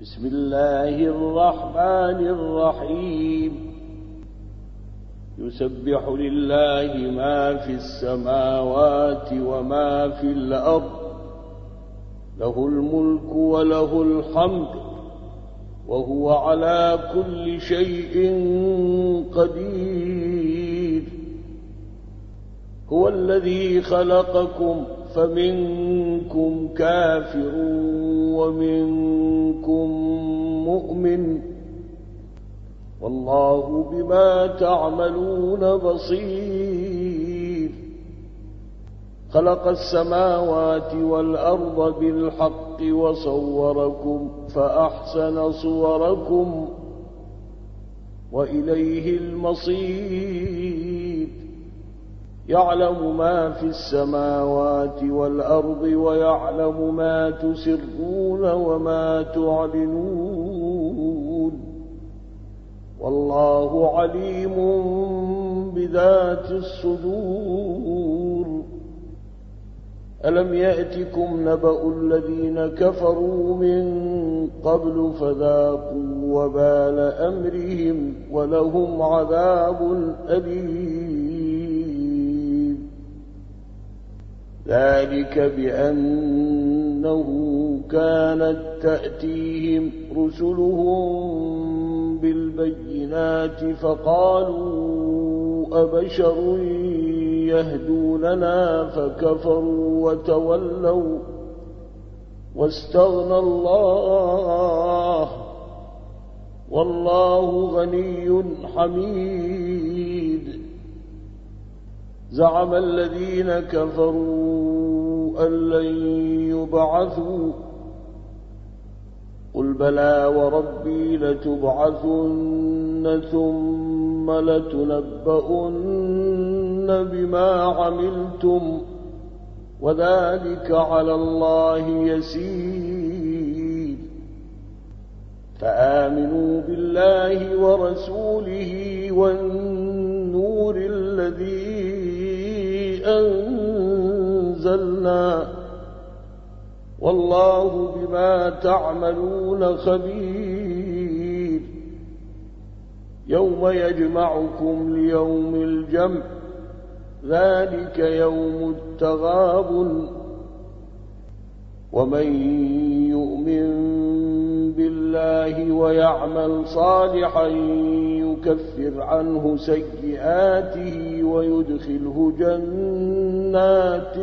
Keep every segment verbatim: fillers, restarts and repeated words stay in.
بسم الله الرحمن الرحيم يسبح لله ما في السماوات وما في الأرض له الملك وله الحمد وهو على كل شيء قدير هو الذي خلقكم فمنكم كافر ومنكم مؤمن والله بما تعملون بصير خلق السماوات والأرض بالحق وصوركم فأحسن صوركم وإليه المصير يعلم ما في السماوات والأرض ويعلم ما تسرون وما تعلنون والله عليم بذات الصدور ألم يأتكم نبأ الذين كفروا من قبل فذاقوا وبال أمرهم ولهم عذاب أليم ذلك بأنه كانت تأتيهم رسلهم بالبينات فقالوا أبشر يهدوننا فكفروا وتولوا واستغنى الله والله غني حميد زعم الذين كفروا أن لن يبعثوا قل بلى وربي لتبعثن ثم لتنبؤن بما عملتم وذلك على الله يسير فآمنوا بالله ورسوله والنور الذي أنزلنا والله بما تعملون خبير يوم يجمعكم ليوم الجمع ذلك يوم التغابن ومن يؤمن بالله ويعمل صالحا يكفر عنه سيئاته ويدخله جنات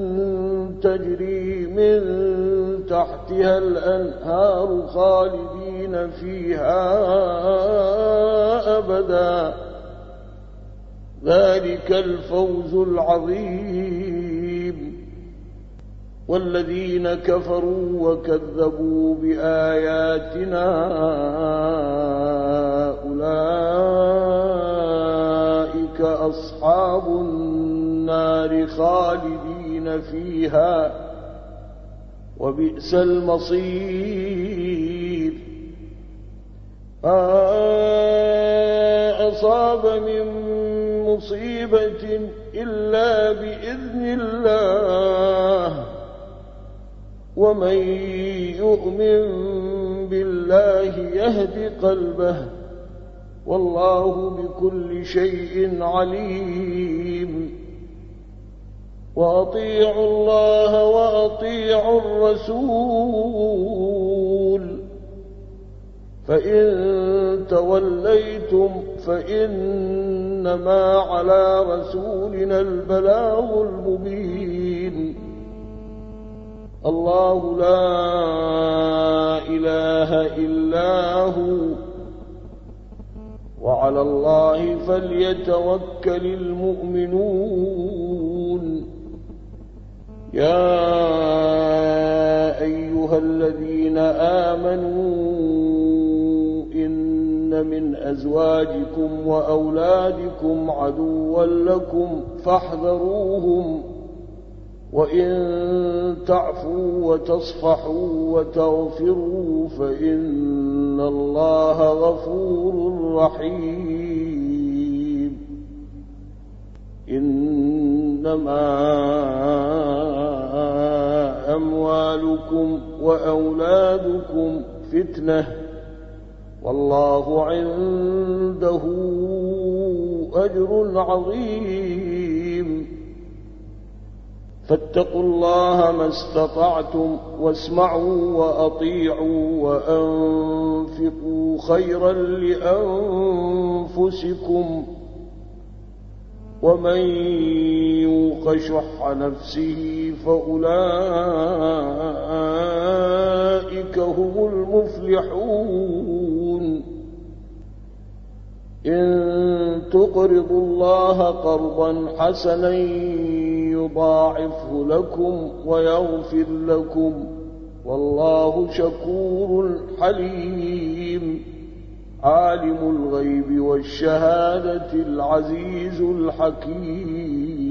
تجري من تحتها الأنهار خالدين فيها أبدا ذلك الفوز العظيم والذين كفروا وكذبوا بآياتنا أولئك أصحاب النار خالدين فيها وبئس المصير ما أصاب من مصيبة إلا بإذن الله ومن يؤمن بالله يهد قلبه والله بكل شيء عليم وأطيعوا الله وأطيعوا الرسول فإن توليتم فإنما على رسولنا البلاغ المبين الله لا إله إلا هو وعلى الله فليتوكل المؤمنون يا أيها الذين آمنوا إن من أزواجكم وأولادكم عدوا لكم فاحذروهم وإن تعفوا وتصفحوا وتغفروا فإن الله غفور رحيم إنما أموالكم وأولادكم فتنة والله عنده أجر عظيم. فاتقوا الله ما استطعتم واسمعوا وأطيعوا وأنفقوا خيرا لأنفسكم ومن يوق شح نفسه فأولئك هم المفلحون. إن تقرضوا الله قرضا حسنا يضاعفه لكم ويغفر لكم والله شكور حليم. عالم الغيب والشهادة العزيز الحكيم.